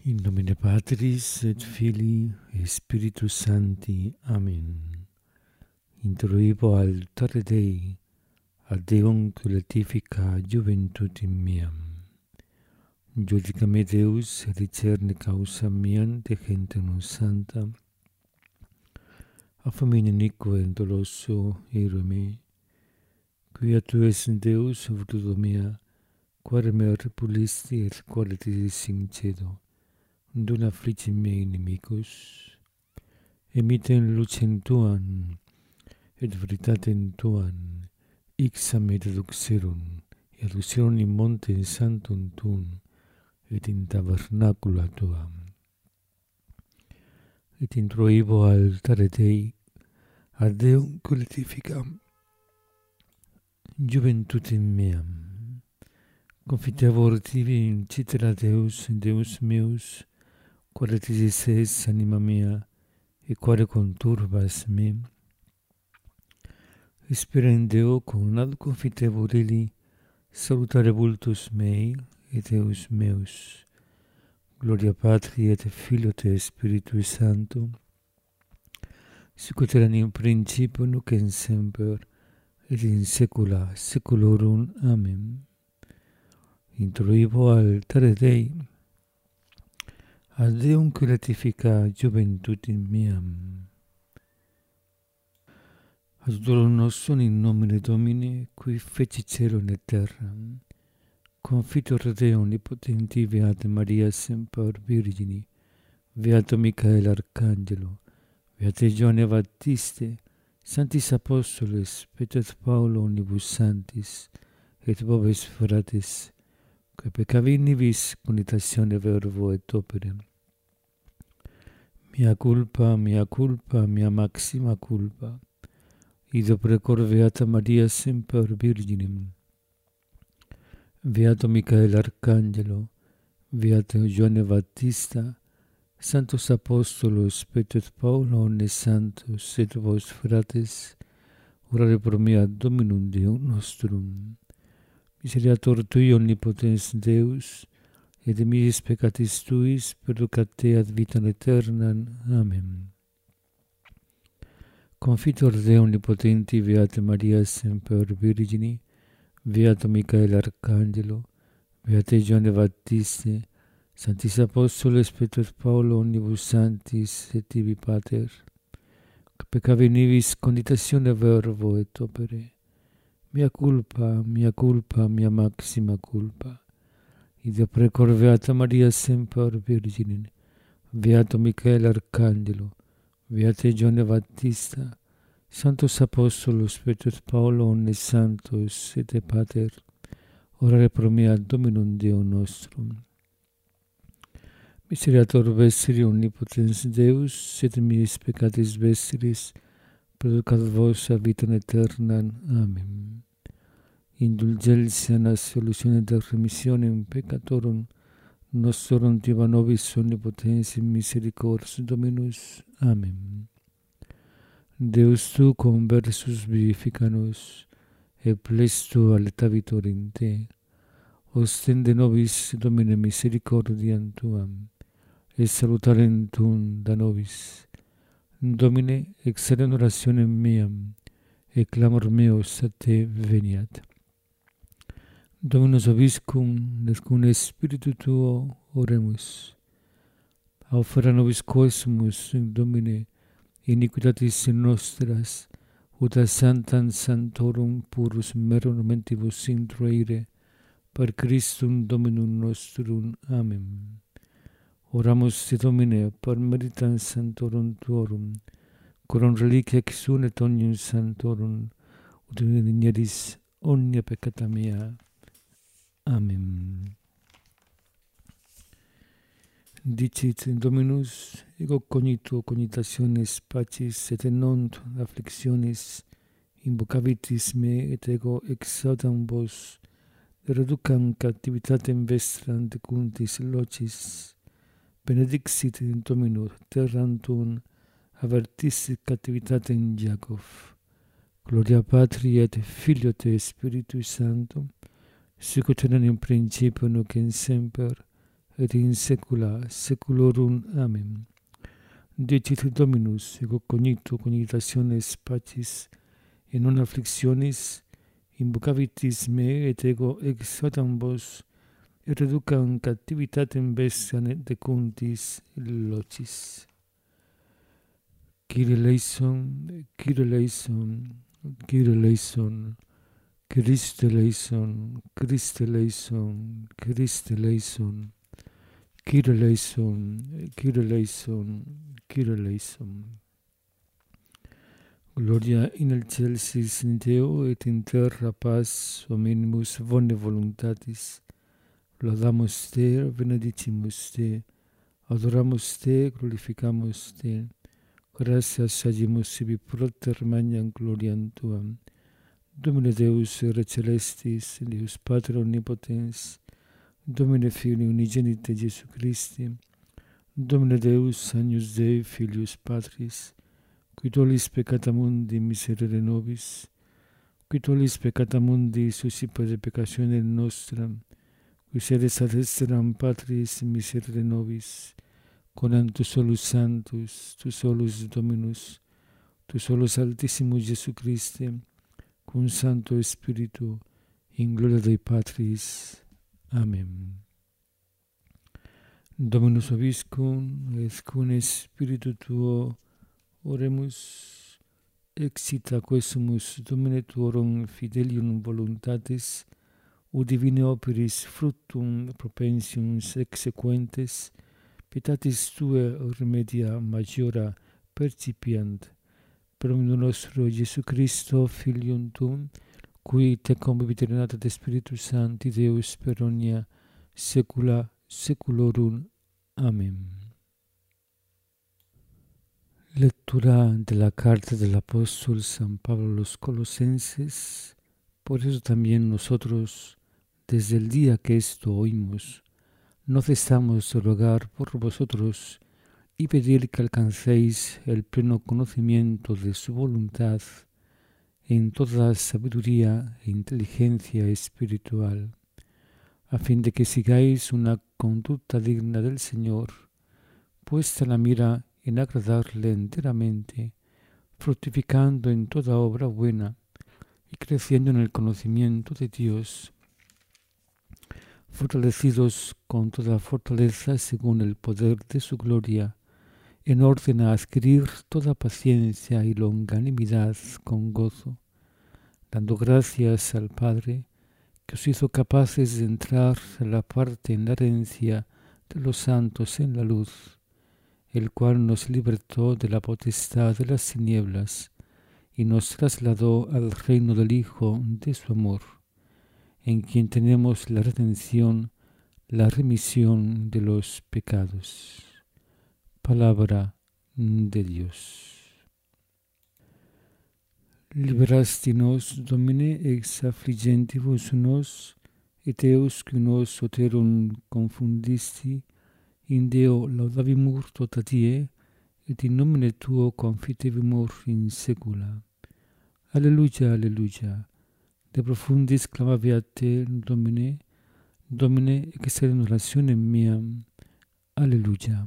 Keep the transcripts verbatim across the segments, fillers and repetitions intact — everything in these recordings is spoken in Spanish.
In nomine Patris et Filii et Spiritus Sancti. Amen. Introibo altare Dei, ad Deum collectifica juventutem meam. Judica me Deus, et discerne causa meam de gentem santa, a famine inique et doloso ero me, quia tu es Deus virtudo mea, quare me repulisti et quare tisis in cedo, dum affligim mei inimicus, emitem lucem tuam, et veritatem tuam, ixam et aduxerum, et aduxerum in monte santum tuum, et in tabernacula tuam. Et introibo altare Dei, ad Deum collectificam juventutem meam. Confitevor tibi in citera Deus, Deus meus, quare tisis es anima mea, et quare conturbas me. Spera in Deo cum ad confitevor illi, salutare vultus mei et Deus meus. Gloria Patri et Filio et Spiritui Sancto, sicut erat in principio nunc et semper, et in saecula saeculorum. Amen. Introibo altare Dei, ad Deum collectifica juventutem meam. Adulum nostrum in nomine Domini, qui feci caelum et terram, confitor Deo omnipotenti, Beata Maria semper Virgini, Beato Michael Arcangelo, Beate Ioanne Baptiste, Sanctis Apostoles, Petros Paulo omnibus sanctis, et vobis fratres, que peccavi nibis conitatione verbo et opere. Mea culpa, mea culpa, mea maxima culpa. Ido precor Beata Maria semper Virginem, Beato Michael Arcangelo, Beato Ioanne Baptista, Sanctos Apostolos, Petros Paulo omnes santos, et vos fratres, orare pro mea Dominum Deum nostrum. Miseriator Tui omnipotens Deus, et de misis peccatis Tuis, perducat te ad vitam aeternam. Amen. Confitor Deo omnipotenti, Beate Maria semper Virgini, Beato Michael Arcangelo, Beate Ioanne Baptiste, Sanctis Apostoles, Petros Paulo omnibus sanctis, et tibi Pater, que peccavi nibis conditatione verbo et opere. Mea culpa, mea culpa, mea maxima culpa. Ide precor Beata Maria semper Virgine, Beato Michael Arcangelo, Beate Ioanne Baptista, Sanctos Apostolos, Petros Paulo omnes santos, et Pater, orare pro mea Dominum Deum nostrum. Miseriator vestri omnipotens Deus, et miis peccatis vestris, perducat vos a vitam aeternam. Amen. Indulgentia nas solutione de remissionem peccatorum nostrorum diva nobis omnipotens in misericors Dominus. Amen. Deus tu conversus vivifica nos, et plestu aletavitor in te. Ostende nobis, Domine, misericordiam tuam, et salutarem tuum da nobis. Domine, exercem orationem meam, et clamor meus a te veniat. Dominus vobiscum, et cum Spiritu tuo oremus. Aufera nobis quesumus, Domine, iniquitatis nostras, ut ad sanctam sanctorum purus merum mentibus introire, per Christum Dominum nostrum. Amen. Oramus te Domine, per meritam sanctorum tuorum, coram reliquia exune et omnium sanctorum, ut ignidis omnia peccata mea. Amen. Dicit Dominus, ego cognito cognitationes pacis, et non afflictionis invocavitis me, et ego exautam vos, reducam captivitatem vestram decuntis locis, benedixit in Domino terram tuum, avertissit captivitatem Jacob. Gloria Patri et Filio et Spiritui Sancto, sicut erat in principio nunc et semper, et in saecula saeculorum. Amen. Dicit Dominus, ego cognito cognitationes pacis, et non afflictionis, invocavitis me, et ego exhortam vos, et reducam captivitatem bestiam et decuntis locis. Kyrie eleison, Kyrie eleison, Kyrie eleison, Christe eleison, Christe eleison, Christe eleison, Kyrie eleison, Kyrie eleison, Kyrie eleison. Gloria in excelsis in Deo et in terra paz omnibuus bone voluntatis. Laudamus te, benedicimus te, adoramus te, glorificamus te. Gratias agimus sibi proter magnam gloriam tuam. Domine Deus Re celestis, Deus Pater omnipotens, Domine Filii unigenite Jesu Christi, Domine Deus Agnus Dei Filius Patris, qui tollis peccata mundi miserere nobis, qui tollis peccata mundi suscipere peccatione nostra, qui sedes ad exteram Patris miserere nobis, conam tu solus Sanctus, tu solus Dominus, tu solus Altissimus Jesu Christe, cum Sancto Spiritu, in gloria Dei Patris. Amen. Dominus vobiscum, et cum Spiritu tuo, oremus, exita quesumus Domine tuorum fidelium voluntatis, ut divine operis fructum propensium exequentes, pietatis tuae remedia majora percipiant, per nostro Jesu Christo, Filium tuum, qui te convivit in unitate Spiritus Sancti, Deus per omnia saecula saeculorum. Amen. Lectura de la carta del apóstol San Pablo a los Colosenses. Por eso también nosotros, desde el día que esto oímos, no cesamos de rogar por vosotros y pedir que alcancéis el pleno conocimiento de su voluntad en toda sabiduría e inteligencia espiritual, a fin de que sigáis una conducta digna del Señor, puesta la mira en agradarle enteramente, fructificando en toda obra buena y creciendo en el conocimiento de Dios, fortalecidos con toda fortaleza según el poder de su gloria, en orden a adquirir toda paciencia y longanimidad con gozo, dando gracias al Padre, que os hizo capaces de entrar a la parte en la herencia de los santos en la luz, el cual nos libertó de la potestad de las tinieblas y nos trasladó al reino del Hijo de su amor, en quien tenemos la redención, la remisión de los pecados. Palabra de Dios. Liberastinos, Domine, ex affligentibus nos, et eus qui nos soterum confundisti, in Deo laudavimur tota die, et in nomine Tuo confitevimur in saecula. Alleluia, alleluia. De profundis clamavi a Te, Domine, Domine, excelere in orationem meam. Alleluia.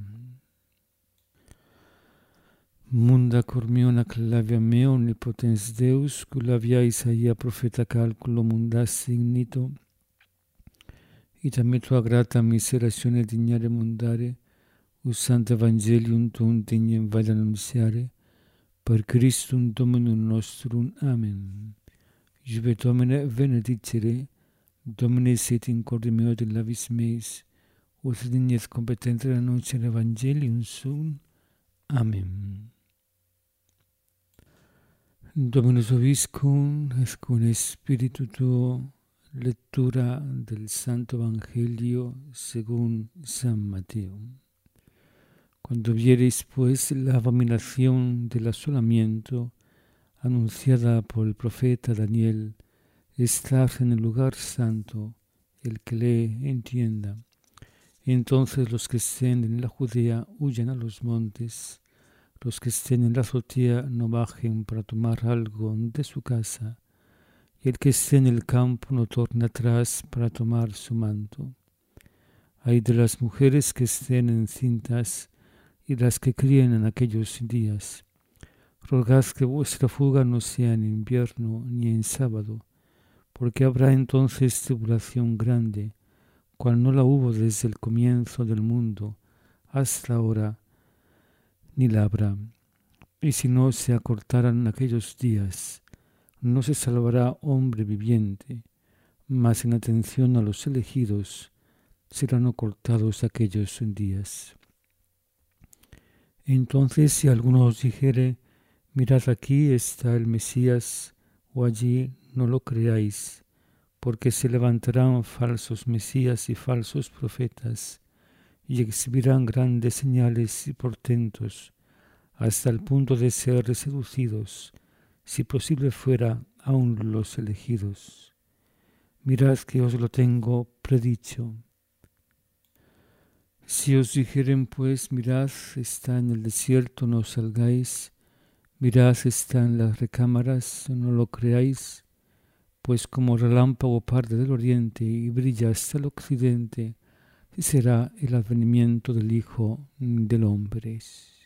Munda cor meo naclavia meo, omnipotens Deus, cula via Isaia profeta calculo mundas ignito, ita me tua grata miseratione dignare mundare, usant evangelium tuum dignem vale annunziare, per Christum Dominum nostrum. Amen. Juve Domine benedicere, Domine sit in corde meo de lavis meis, ut dignes competenter annunciare evangelium sum. Amen. Dominus vobiscum, et cum Spiritu tuo. Lectura del Santo Evangelio según San Mateo. Cuando viereis pues la abominación del asolamiento anunciada por el profeta Daniel, estad en el lugar santo, el que lee entienda. Entonces los que estén en la Judea huyan a los montes, los que estén en la azotea no bajen para tomar algo de su casa, y el que esté en el campo no torne atrás para tomar su manto. Ay de las mujeres que estén encintas y las que críen en aquellos días. Rogad que vuestra fuga no sea en invierno ni en sábado, porque habrá entonces tribulación grande, cual no la hubo desde el comienzo del mundo hasta ahora, ni la habrá. Y si no se acortaran aquellos días, no se salvará hombre viviente, mas en atención a los elegidos serán acortados aquellos días. Entonces, si alguno os dijere, mirad, aquí está el Mesías, o allí, no lo creáis, porque se levantarán falsos mesías y falsos profetas, y exhibirán grandes señales y portentos, hasta el punto de ser seducidos, si posible fuera, aun los elegidos. Mirad que os lo tengo predicho. Si os dijeren pues, mirad, está en el desierto, no salgáis, mirad, está en las recámaras, no lo creáis, pues como relámpago parte del oriente y brilla hasta el occidente, será el advenimiento del Hijo del Hombre.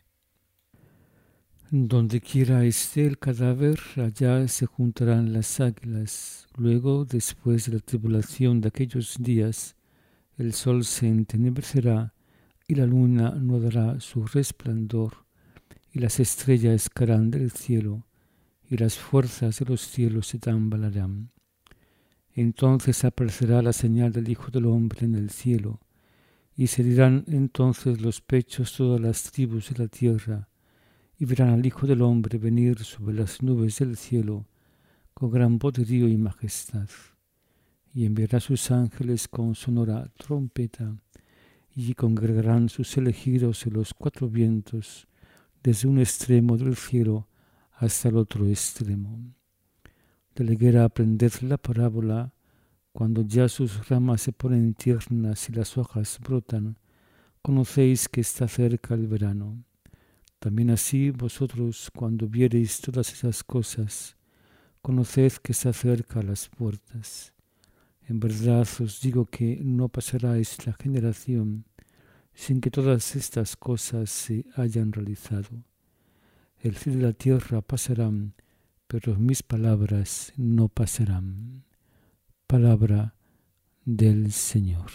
Donde quiera esté el cadáver, allá se juntarán las águilas. Luego, después de la tribulación de aquellos días, el sol se entenebrecerá y la luna no dará su resplandor, y las estrellas caerán del cielo, y las fuerzas de los cielos se tambalearán. Entonces aparecerá la señal del Hijo del Hombre en el cielo, y se dirán entonces los pechos todas las tribus de la tierra, y verán al Hijo del Hombre venir sobre las nubes del cielo con gran poderío y majestad. Y enviará sus ángeles con sonora trompeta, y congregarán sus elegidos en los cuatro vientos, desde un extremo del cielo hasta el otro extremo. De la higuera aprended la parábola: cuando ya sus ramas se ponen tiernas y las hojas brotan, conocéis que está cerca el verano. También así vosotros, cuando viereis todas esas cosas, conoced que está cerca las puertas. En verdad os digo que no pasará esta generación sin que todas estas cosas se hayan realizado. El cielo y la tierra pasarán, pero mis palabras no pasarán. Palabra del Señor.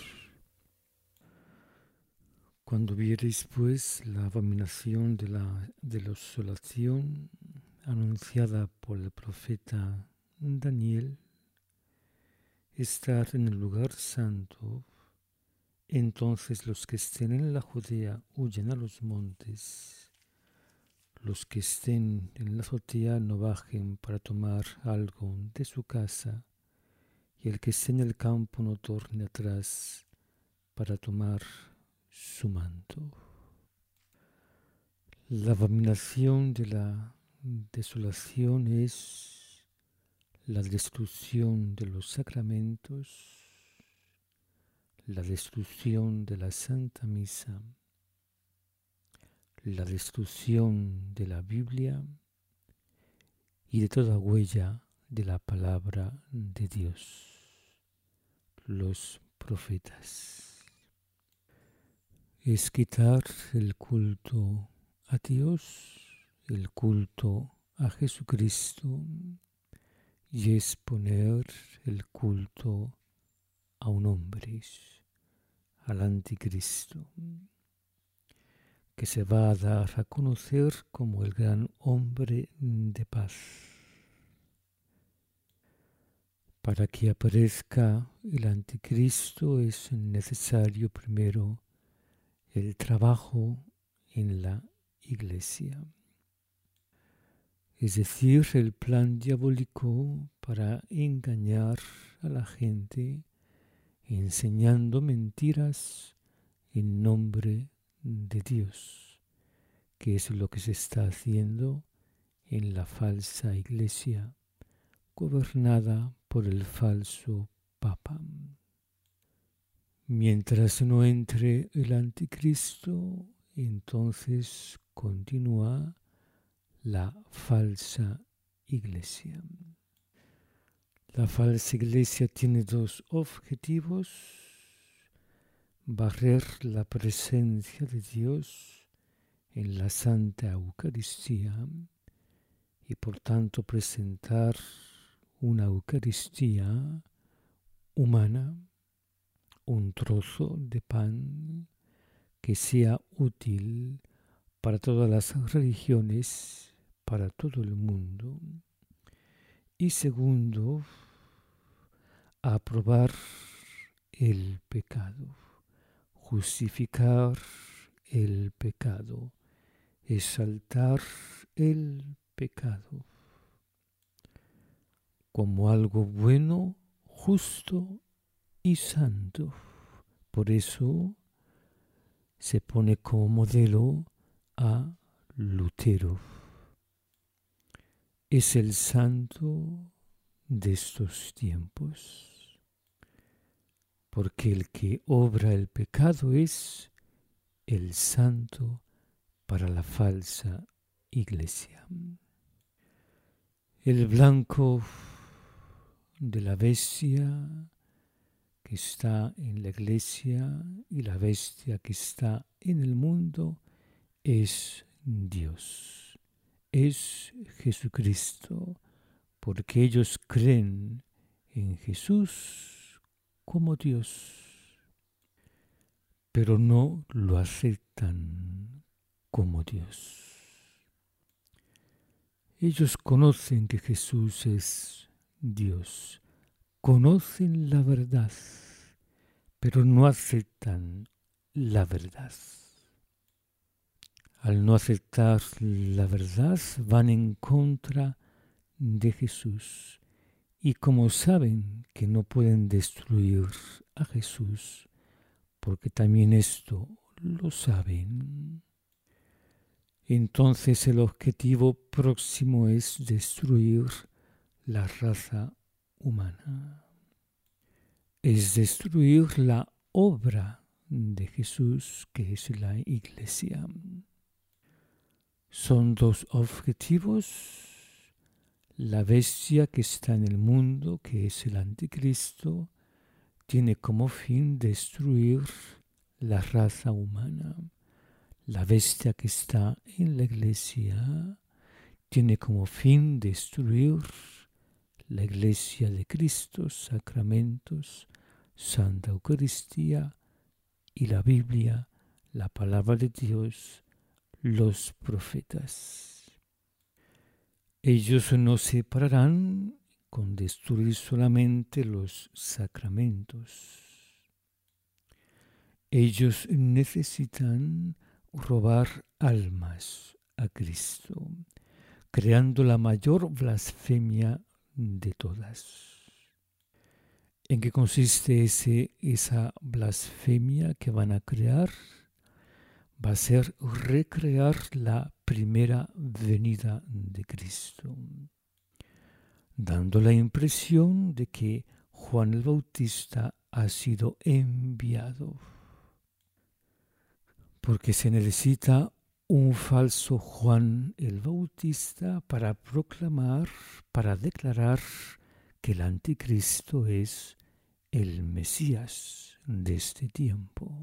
Cuando viereis pues la abominación de la desolación anunciada por el profeta Daniel, estar en el lugar santo, entonces los que estén en la Judea huyan a los montes, los que estén en la azotea no bajen para tomar algo de su casa, y el que esté en el campo no torne atrás para tomar su manto. La abominación de la desolación es la destrucción de los sacramentos, la destrucción de la Santa Misa, la destrucción de la Biblia y de toda huella de la palabra de Dios, los profetas. Es quitar el culto a Dios, el culto a Jesucristo, y es poner el culto a un hombre, al anticristo, que se va a dar a conocer como el gran hombre de paz. Para que aparezca el anticristo es necesario primero el trabajo en la Iglesia, es decir, el plan diabólico para engañar a la gente, enseñando mentiras en nombre de Dios, que es lo que se está haciendo en la falsa Iglesia, gobernada por el falso Papa. Mientras no entre el anticristo, entonces continúa la falsa iglesia. La falsa iglesia tiene dos objetivos: barrer la presencia de Dios en la Santa Eucaristía y por tanto presentar una Eucaristía humana, un trozo de pan que sea útil para todas las religiones, para todo el mundo. Y segundo, aprobar el pecado, justificar el pecado, exaltar el pecado como algo bueno, justo y santo. Por eso se pone como modelo a Lutero. Es el santo de estos tiempos, porque el que obra el pecado es el santo para la falsa iglesia. El blanco de la bestia que está en la iglesia y la bestia que está en el mundo es Dios, es Jesucristo, porque ellos creen en Jesús como Dios, pero no lo aceptan como Dios. Ellos conocen que Jesús es Dios, conocen la verdad, pero no aceptan la verdad. Al no aceptar la verdad, van en contra de Jesús. Y como saben que no pueden destruir a Jesús, porque también esto lo saben, entonces el objetivo próximo es destruir la raza humana. Es destruir la obra de Jesús, que es la iglesia. Son dos objetivos. La bestia que está en el mundo, que es el anticristo, tiene como fin destruir la raza humana. La bestia que está en la iglesia tiene como fin destruir la iglesia de Cristo, sacramentos, Santa Eucaristía y la Biblia, la palabra de Dios, los profetas. Ellos no se pararán con destruir solamente los sacramentos. Ellos necesitan robar almas a Cristo, creando la mayor blasfemia de todas. ¿En qué consiste ese, esa blasfemia que van a crear? Va a ser recrear la primera venida de Cristo, dando la impresión de que Juan el Bautista ha sido enviado, porque se necesita un falso Juan el Bautista para proclamar, para declarar que el anticristo es el Mesías de este tiempo.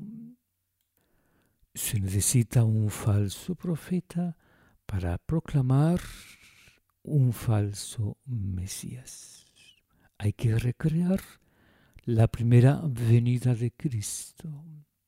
Se necesita un falso profeta para proclamar un falso Mesías. Hay que recrear la primera venida de Cristo.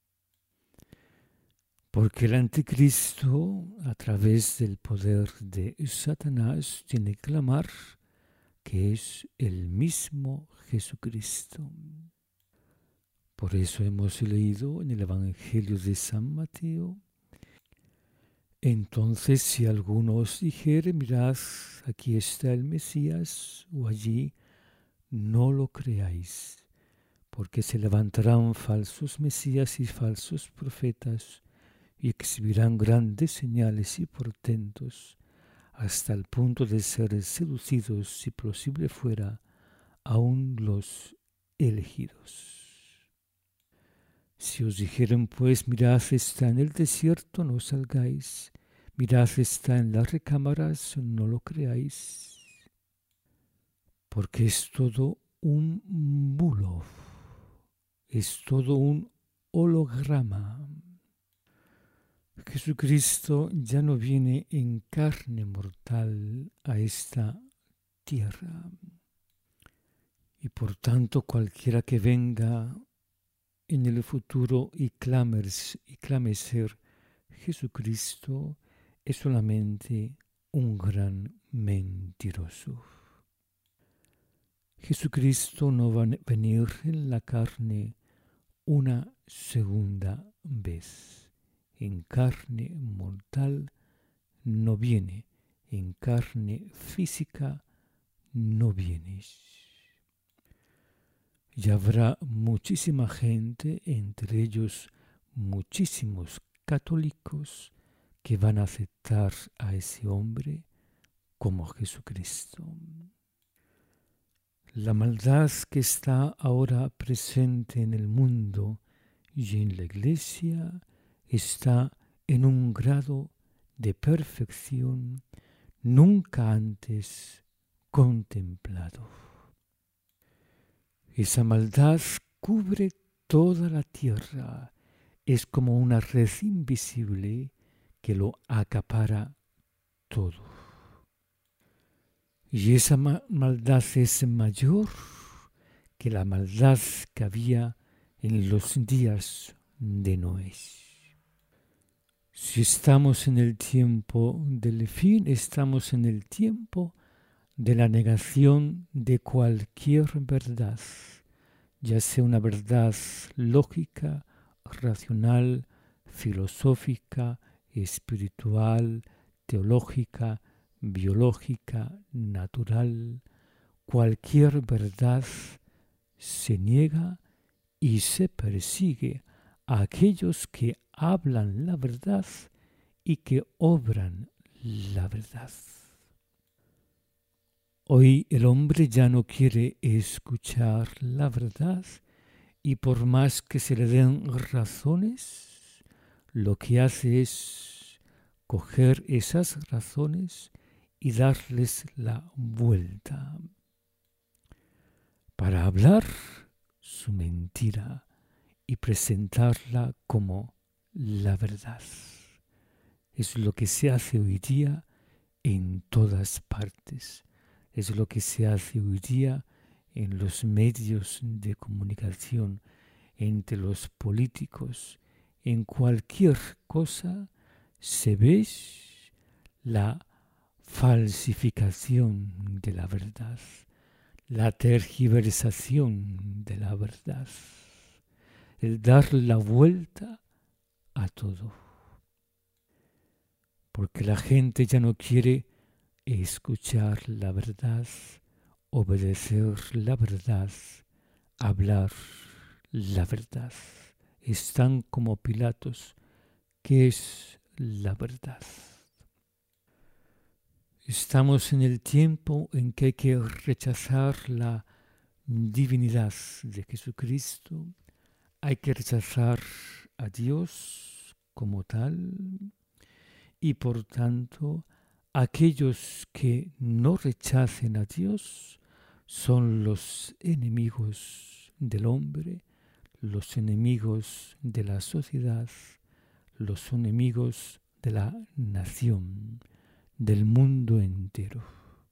Porque el anticristo, a través del poder de Satanás, tiene que clamar que es el mismo Jesucristo. Por eso hemos leído en el Evangelio de San Mateo: entonces si alguno os dijere, mirad, aquí está el Mesías, o allí, no lo creáis, porque se levantarán falsos mesías y falsos profetas, y exhibirán grandes señales y portentos, hasta el punto de ser seducidos, si posible fuera, aun los elegidos. Si os dijeren, pues, mirad, está en el desierto, no salgáis, mirad, está en las recámaras, no lo creáis, porque es todo un bulo, es todo un holograma. Jesucristo ya no viene en carne mortal a esta tierra. Y por tanto cualquiera que venga en el futuro y clame, y clame ser Jesucristo es solamente un gran mentiroso. Jesucristo no va a venir en la carne una segunda vez. En carne mortal no viene, en carne física no vienes. Y habrá muchísima gente, entre ellos muchísimos católicos, que van a aceptar a ese hombre como Jesucristo. La maldad que está ahora presente en el mundo y en la Iglesia está en un grado de perfección nunca antes contemplado. Esa maldad cubre toda la tierra, es como una red invisible que lo acapara todo. Y esa ma- maldad es mayor que la maldad que había en los días de Noé. Si estamos en el tiempo del fin, estamos en el tiempo de la negación de cualquier verdad, ya sea una verdad lógica, racional, filosófica, espiritual, teológica, biológica, natural. Cualquier verdad se niega y se persigue a aquellos que hablan la verdad y que obran la verdad. Hoy el hombre ya no quiere escuchar la verdad y por más que se le den razones, lo que hace es coger esas razones y darles la vuelta para hablar su mentira y presentarla como la verdad. Es lo que se hace hoy día en todas partes. Es lo que se hace hoy día en los medios de comunicación, entre los políticos. En cualquier cosa se ve la falsificación de la verdad, la tergiversación de la verdad, el dar la vuelta a todo. Porque la gente ya no quiere escuchar la verdad, obedecer la verdad, hablar la verdad. Están como Pilatos, ¿qué es la verdad? Estamos en el tiempo en que hay que rechazar la divinidad de Jesucristo, hay que rechazar a Dios como tal y por tanto aquellos que no rechacen a Dios son los enemigos del hombre, los enemigos de la sociedad, los enemigos de la nación, del mundo entero.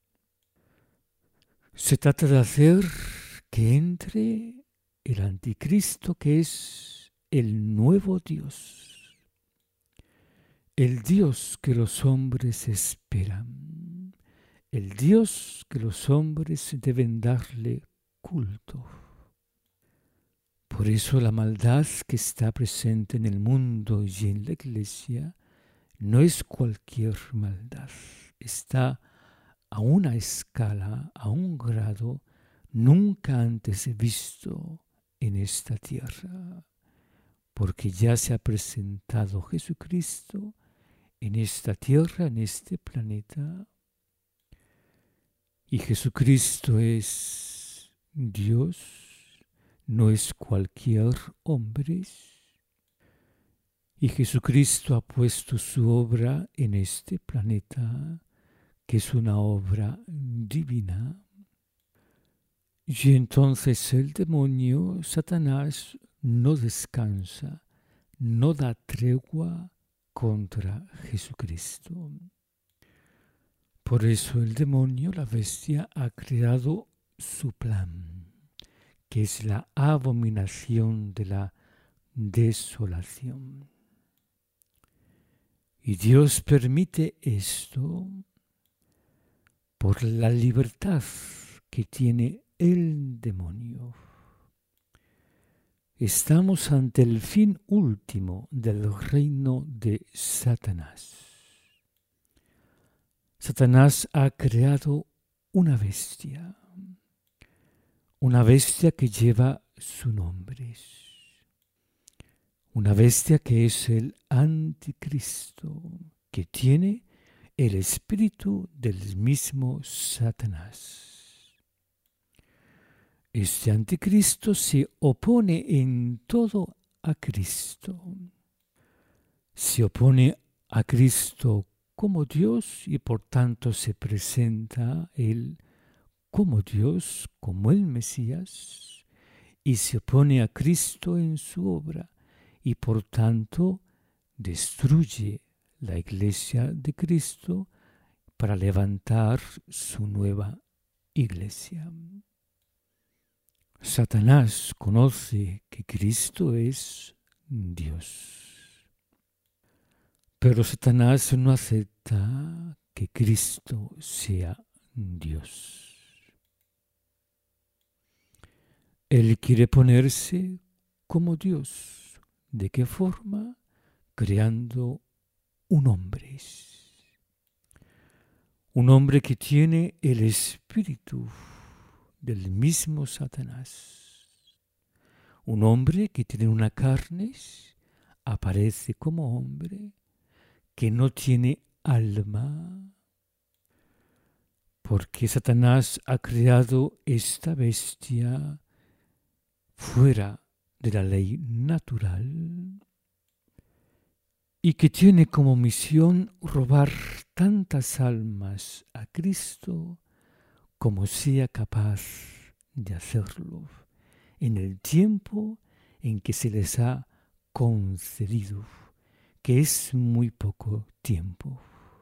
Se trata de hacer que entre el anticristo, que es el nuevo Dios, el Dios que los hombres esperan, el Dios que los hombres deben darle culto. Por eso la maldad que está presente en el mundo y en la Iglesia no es cualquier maldad, está a una escala, a un grado nunca antes visto en esta tierra, porque ya se ha presentado Jesucristo en esta tierra, en este planeta, y Jesucristo es Dios, no es cualquier hombre, y Jesucristo ha puesto su obra en este planeta, que es una obra divina. Y entonces el demonio, Satanás, no descansa, no da tregua contra Jesucristo. Por eso el demonio, la bestia, ha creado su plan, que es la abominación de la desolación. Y Dios permite esto por la libertad que tiene el demonio. Estamos ante el fin último del reino de Satanás. Satanás ha creado una bestia, una bestia que lleva su nombre, una bestia que es el anticristo, que tiene el espíritu del mismo Satanás. Este anticristo se opone en todo a Cristo. Se opone a Cristo como Dios y por tanto se presenta Él como Dios, como el Mesías, y se opone a Cristo en su obra y por tanto destruye la iglesia de Cristo para levantar su nueva iglesia. Satanás conoce que Cristo es Dios. Pero Satanás no acepta que Cristo sea Dios. Él quiere ponerse como Dios. ¿De qué forma? Creando un hombre. Un hombre que tiene el espíritu del mismo Satanás. Un hombre que tiene una carne, aparece como hombre, que no tiene alma, porque Satanás ha creado esta bestia fuera de la ley natural y que tiene como misión robar tantas almas a Cristo como sea capaz de hacerlo en el tiempo en que se les ha concedido, que es muy poco tiempo.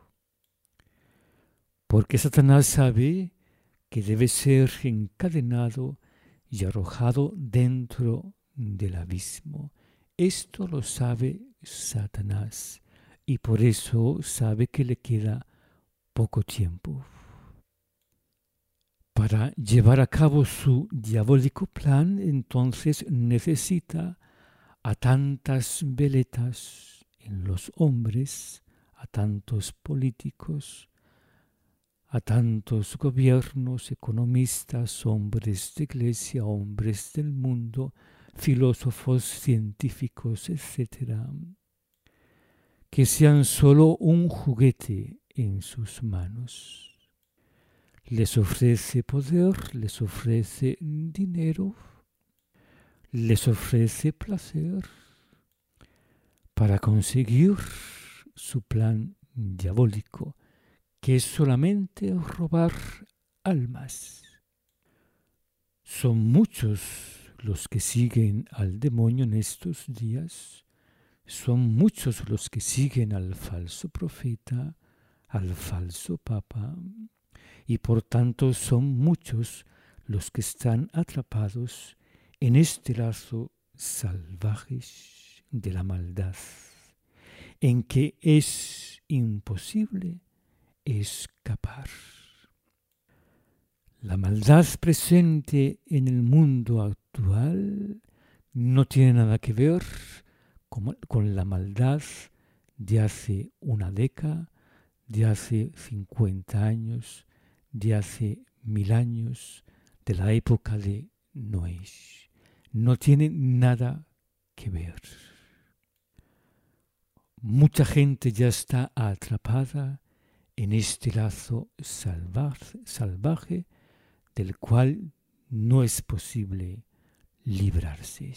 Porque Satanás sabe que debe ser encadenado y arrojado dentro del abismo. Esto lo sabe Satanás y por eso sabe que le queda poco tiempo. Para llevar a cabo su diabólico plan, entonces necesita a tantas veletas en los hombres, a tantos políticos, a tantos gobiernos, economistas, hombres de iglesia, hombres del mundo, filósofos, científicos, etcétera, que sean solo un juguete en sus manos. Les ofrece poder, les ofrece dinero, les ofrece placer para conseguir su plan diabólico, que es solamente robar almas. Son muchos los que siguen al demonio en estos días, son muchos los que siguen al falso profeta, al falso papa, y por tanto son muchos los que están atrapados en este lazo salvaje de la maldad, en que es imposible escapar. La maldad presente en el mundo actual no tiene nada que ver con, con la maldad de hace una década, de hace cincuenta años, de hace mil años, de la época de Noé. No tiene nada que ver. Mucha gente ya está atrapada en este lazo salvaje, salvaje del cual no es posible librarse.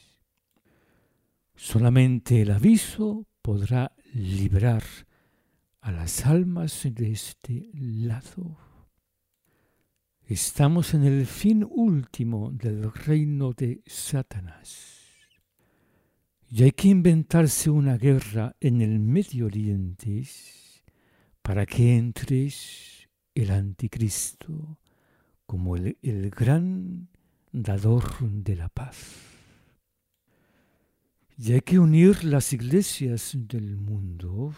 Solamente el aviso podrá librar a las almas de este lazo. Estamos en el fin último del reino de Satanás. Y hay que inventarse una guerra en el Medio Oriente para que entre el anticristo como el, el gran dador de la paz. Y hay que unir las iglesias del mundo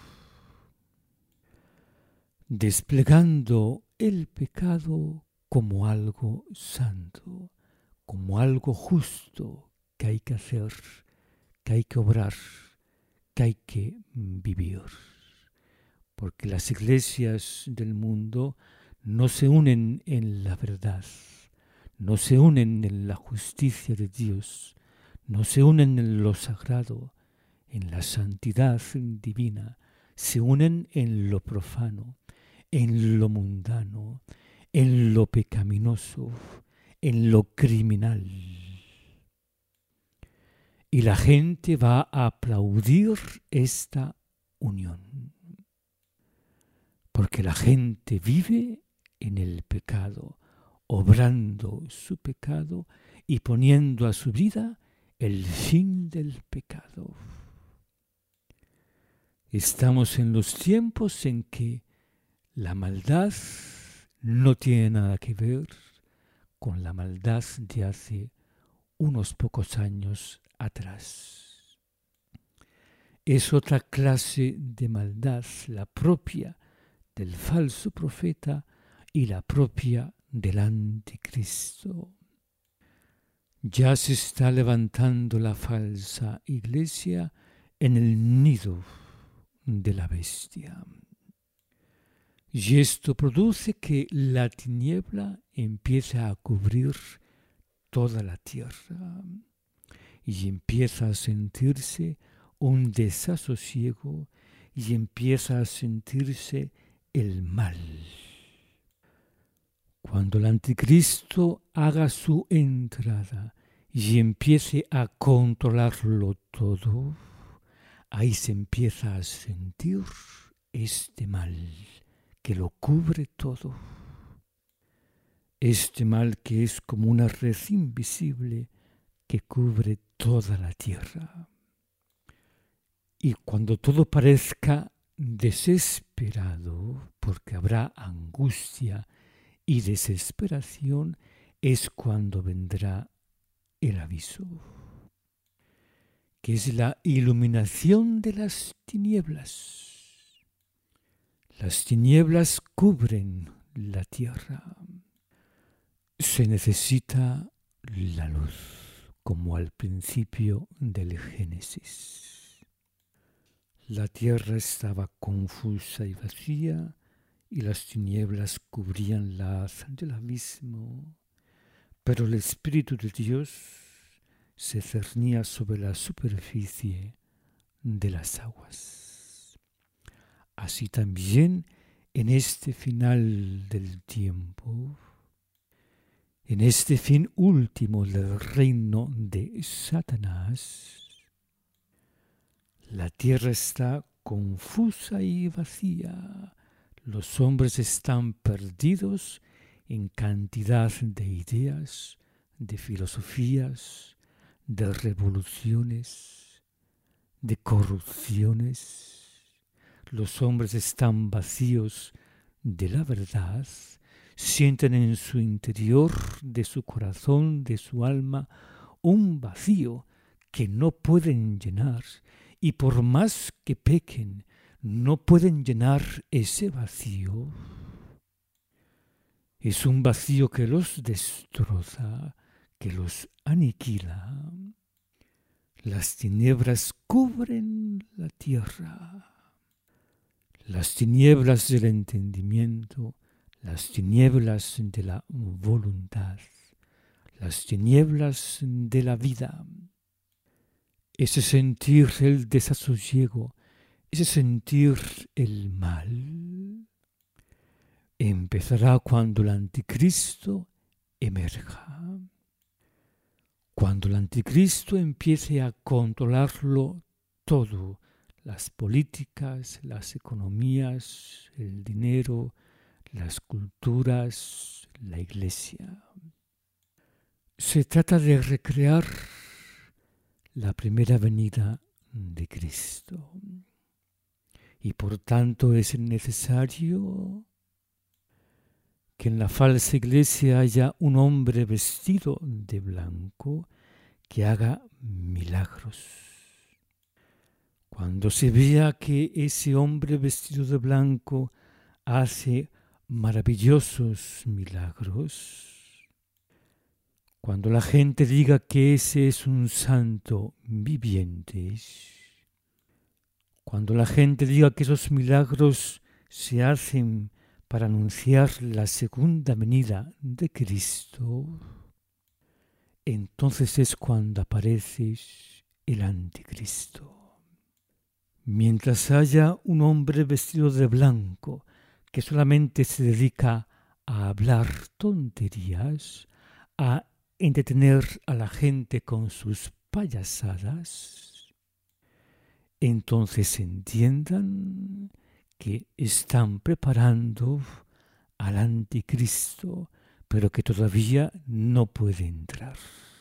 desplegando el pecado como algo santo, como algo justo que hay que hacer, que hay que obrar, que hay que vivir. Porque las iglesias del mundo no se unen en la verdad, no se unen en la justicia de Dios, no se unen en lo sagrado, en la santidad divina, se unen en lo profano, en lo mundano, en lo pecaminoso, en lo criminal. Y la gente va a aplaudir esta unión. Porque la gente vive en el pecado, obrando su pecado y poniendo a su vida el fin del pecado. Estamos en los tiempos en que la maldad no tiene nada que ver con la maldad de hace unos pocos años atrás. Es otra clase de maldad, la propia del falso profeta y la propia del anticristo. Ya se está levantando la falsa iglesia en el nido de la bestia. Y esto produce que la tiniebla empiece a cubrir toda la tierra y empieza a sentirse un desasosiego y empieza a sentirse el mal. Cuando el anticristo haga su entrada y empiece a controlarlo todo, ahí se empieza a sentir este mal que lo cubre todo. Este mal que es como una red invisible que cubre toda la tierra. Y cuando todo parezca desesperado, porque habrá angustia y desesperación, es cuando vendrá el aviso, que es la iluminación de las tinieblas. Las tinieblas cubren la tierra. Se necesita la luz, como al principio del Génesis. La tierra estaba confusa y vacía, y las tinieblas cubrían la haz del abismo, pero el Espíritu de Dios se cernía sobre la superficie de las aguas. Así también en este final del tiempo, en este fin último del reino de Satanás, la tierra está confusa y vacía. Los hombres están perdidos en cantidad de ideas, de filosofías, de revoluciones, de corrupciones. Los hombres están vacíos de la verdad, sienten en su interior, de su corazón, de su alma, un vacío que no pueden llenar. Y por más que pequen, no pueden llenar ese vacío. Es un vacío que los destroza, que los aniquila. Las tinieblas cubren la tierra. Las tinieblas del entendimiento, las tinieblas de la voluntad, las tinieblas de la vida. Ese sentir el desasosiego, ese sentir el mal, empezará cuando el anticristo emerja. Cuando el anticristo empiece a controlarlo todo, las políticas, las economías, el dinero, las culturas, la iglesia. Se trata de recrear la primera venida de Cristo. Y por tanto es necesario que en la falsa iglesia haya un hombre vestido de blanco que haga milagros. Cuando se vea que ese hombre vestido de blanco hace maravillosos milagros, cuando la gente diga que ese es un santo viviente, cuando la gente diga que esos milagros se hacen para anunciar la segunda venida de Cristo, entonces es cuando aparece el anticristo. Mientras haya un hombre vestido de blanco que solamente se dedica a hablar tonterías, a entretener a la gente con sus payasadas, entonces entiendan que están preparando al anticristo, pero que todavía no puede entrar.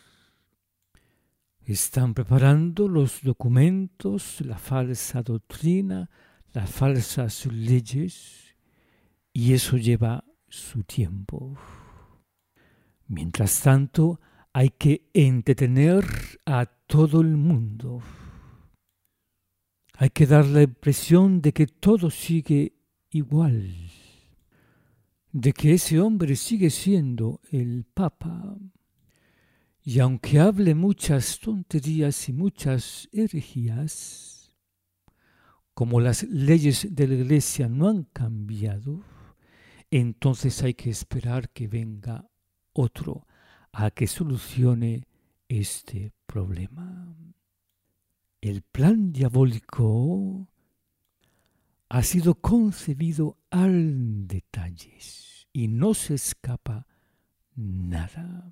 Están preparando los documentos, la falsa doctrina, las falsas leyes, y eso lleva su tiempo. Mientras tanto, hay que entretener a todo el mundo. Hay que dar la impresión de que todo sigue igual, de que ese hombre sigue siendo el Papa. Y aunque hable muchas tonterías y muchas herejías, como las leyes de la Iglesia no han cambiado, entonces hay que esperar que venga otro a que solucione este problema. El plan diabólico ha sido concebido al detalle y no se escapa nada.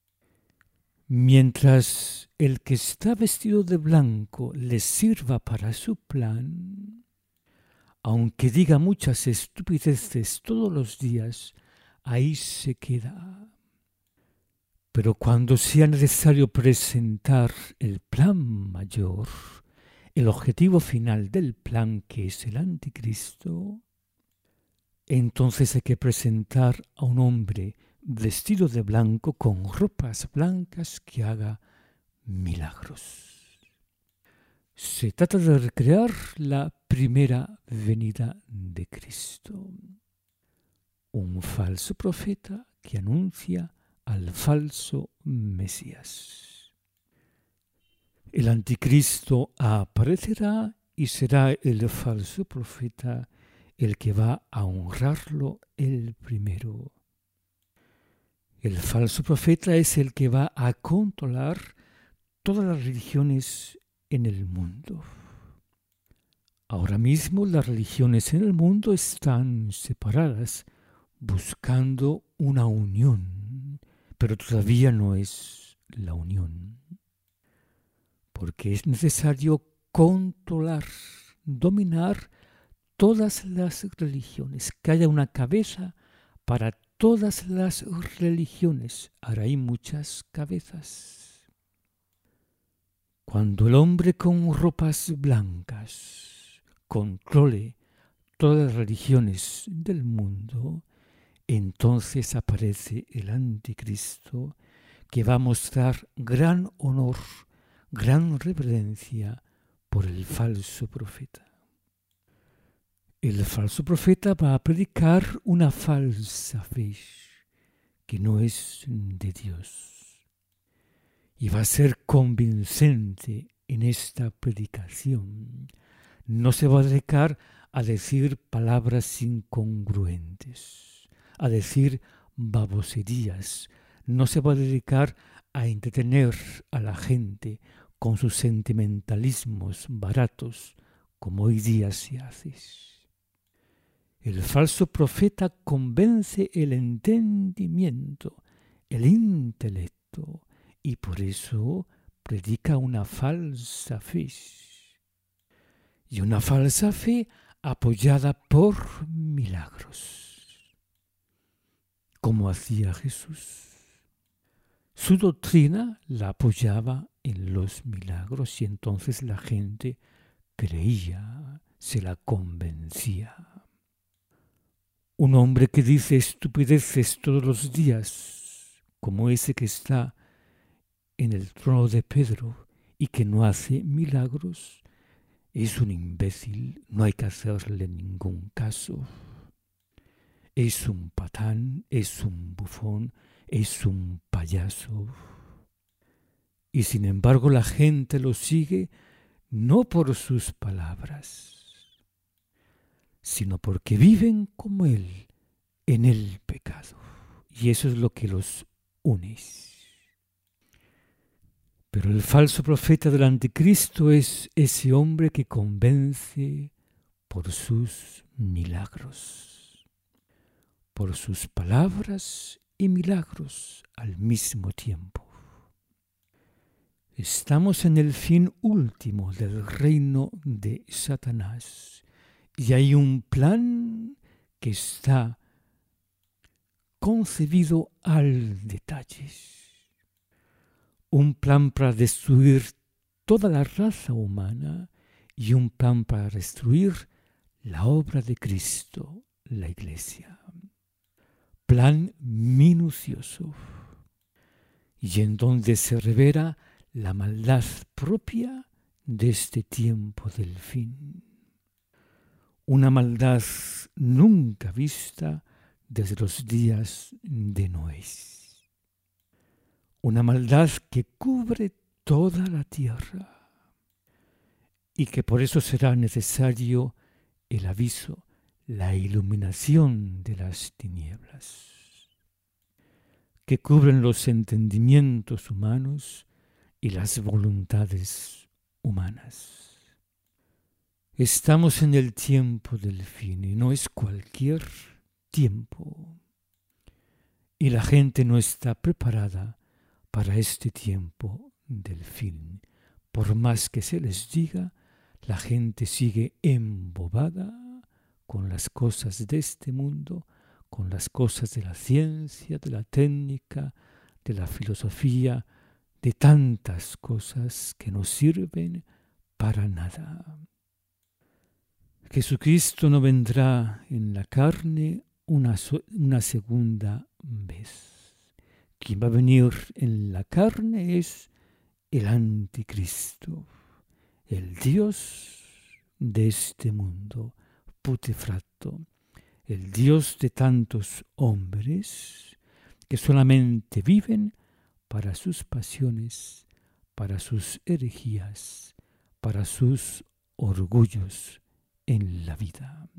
Mientras el que está vestido de blanco le sirva para su plan, aunque diga muchas estupideces todos los días, ahí se queda. Pero cuando sea necesario presentar el plan mayor, el objetivo final del plan, que es el anticristo, entonces hay que presentar a un hombre vestido de blanco con ropas blancas que haga milagros. Se trata de recrear la primera venida de Cristo. Un falso profeta que anuncia al falso Mesías. El anticristo aparecerá y será el falso profeta el que va a honrarlo el primero. El falso profeta es el que va a controlar todas las religiones en el mundo. Ahora mismo las religiones en el mundo están separadas, buscando una unión, pero todavía no es la unión, porque es necesario controlar, dominar todas las religiones, que haya una cabeza para todas las religiones. Ahora hay muchas cabezas. Cuando el hombre con ropas blancas controle todas las religiones del mundo, entonces aparece el anticristo que va a mostrar gran honor, gran reverencia por el falso profeta. El falso profeta va a predicar una falsa fe que no es de Dios. Y va a ser convincente en esta predicación. No se va a dedicar a decir palabras incongruentes, a decir baboserías. No se va a dedicar a entretener a la gente con sus sentimentalismos baratos, como hoy día se hace. El falso profeta convence el entendimiento, el intelecto, y por eso predica una falsa fe. Y una falsa fe apoyada por milagros, como hacía Jesús. Su doctrina la apoyaba en los milagros y entonces la gente creía, se la convencía. Un hombre que dice estupideces todos los días, como ese que está en el trono de Pedro y que no hace milagros, es un imbécil, no hay que hacerle ningún caso. Es un patán, es un bufón, es un payaso. Y sin embargo la gente lo sigue no por sus palabras, sino porque viven como él en el pecado. Y eso es lo que los une. Pero el falso profeta del anticristo es ese hombre que convence por sus milagros, por sus palabras y milagros al mismo tiempo. Estamos en el fin último del reino de Satanás y hay un plan que está concebido al detalle. Un plan para destruir toda la raza humana y un plan para destruir la obra de Cristo, la Iglesia. Plan minucioso y en donde se revela la maldad propia de este tiempo del fin. Una maldad nunca vista desde los días de Noé. Una maldad que cubre toda la tierra y que por eso será necesario el aviso, la iluminación de las tinieblas, que cubren los entendimientos humanos y las voluntades humanas. Estamos en el tiempo del fin y no es cualquier tiempo. Y la gente no está preparada para este tiempo del fin. Por más que se les diga, la gente sigue embobada con las cosas de este mundo, con las cosas de la ciencia, de la técnica, de la filosofía, de tantas cosas que no sirven para nada. Jesucristo no vendrá en la carne una, so- una segunda vez. Quien va a venir en la carne es el anticristo, el Dios de este mundo putrefacto, el Dios de tantos hombres que solamente viven para sus pasiones, para sus herejías, para sus orgullos en la vida.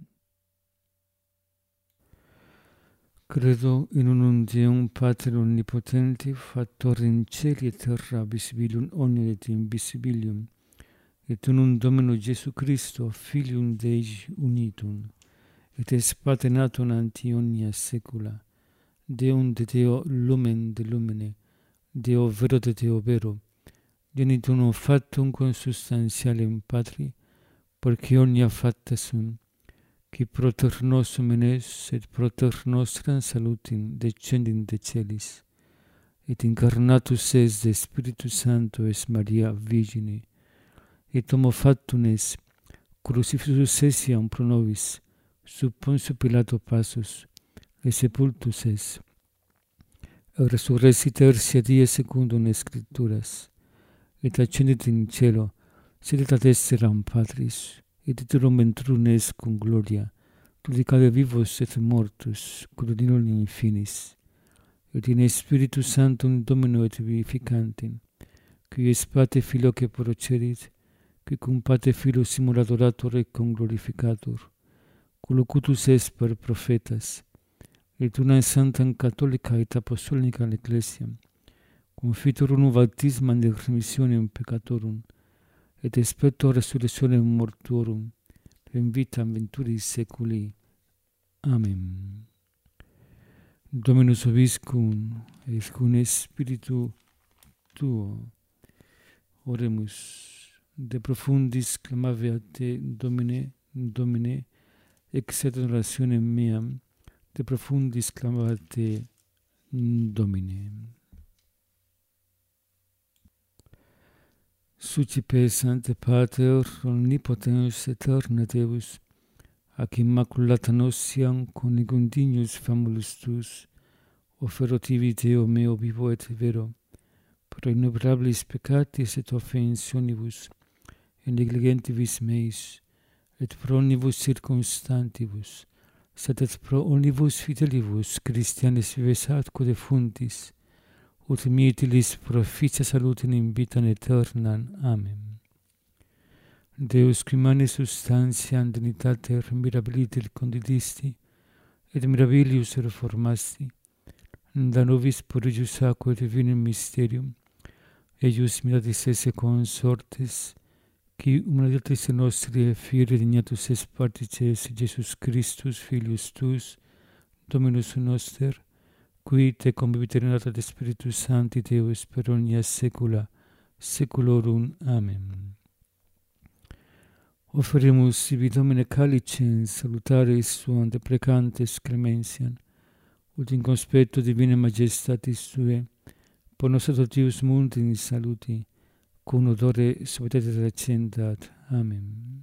Credo in unum Deum Pater Omnipotente, Factor in Celi et Terra, visibilium omnium et invisibilium, et unum Domino Jesu Christo, Filium Dei unitum, et es paternatum ante omnia saecula, Deum de Deo lumen de lumine, Deo vero de Deo vero, genitum factum consubstantialem Patri, porque omnia facta sunt, qui proter nostrum enes et proter nostram salutim descendit de celis, et incarnatus es de Spiritus Sancto es Maria Virgine, et homo factum es, crucifixus essiam pro nobis, sub Pontio Pilato passus, et sepultus es, et resurrexit tertia die secundum Scripturas, et ascendit in cielo, sedet ad destra Patris, et iterum ventrum es cum gloria, judicare vivos et mortus, crudinon in finis, et in Spiritus Sanctum Domino et vivificantem, qui es Pate Filio que procerit, qui cum Pate Filio simul adorator et cum glorificator, cum locutus es per prophetas, et una sanctam catholica et apostolica ecclesiam, confitur unum baptismam de remissionem peccatorum, et expecto resurrectionem mortuorum, in vitam venturis saeculi. Amen. Dominus vobiscum, et cum spiritu tuo. Oremus. De profundis clamavi a te, Domine, Domine, ex et orationem meam, de profundis clamavi a te, Domine. Sucipe Sancte Pater, omnipotens aeterna Deus, ac immaculata notiam conigundignus famulus tuus, offero tibi Deo meo vivo et vero, pro innumerabilis peccatis et offensionibus, et negligentibus meis, et pro omnibus circumstantibus, sed et pro omnibus fidelibus Christianis vives atque defuntis, ut mietilis proficia salutem in vitam aeternam. Amen. Deus qui mane substantiam dignitatem mirabiliter condidisti, et mirabilius reformasti, da nobis purgius aquae divinum mysterium, eius miratis esse consortes, qui humanitas nostri fieri dignatus es partices Jesus Christus, Filius tuus, Dominus noster, qui te convivit in unitate Spiritus Sancti Deus per omnia saecula saeculorum. Amen. Offerimus sibi Domine calicem salutaris suam deprecantes clemensiam, ut in conspecto divina majestatis Tuae, por nos adoptivus mundi saluti, cum odore suavitate recendat. Amen.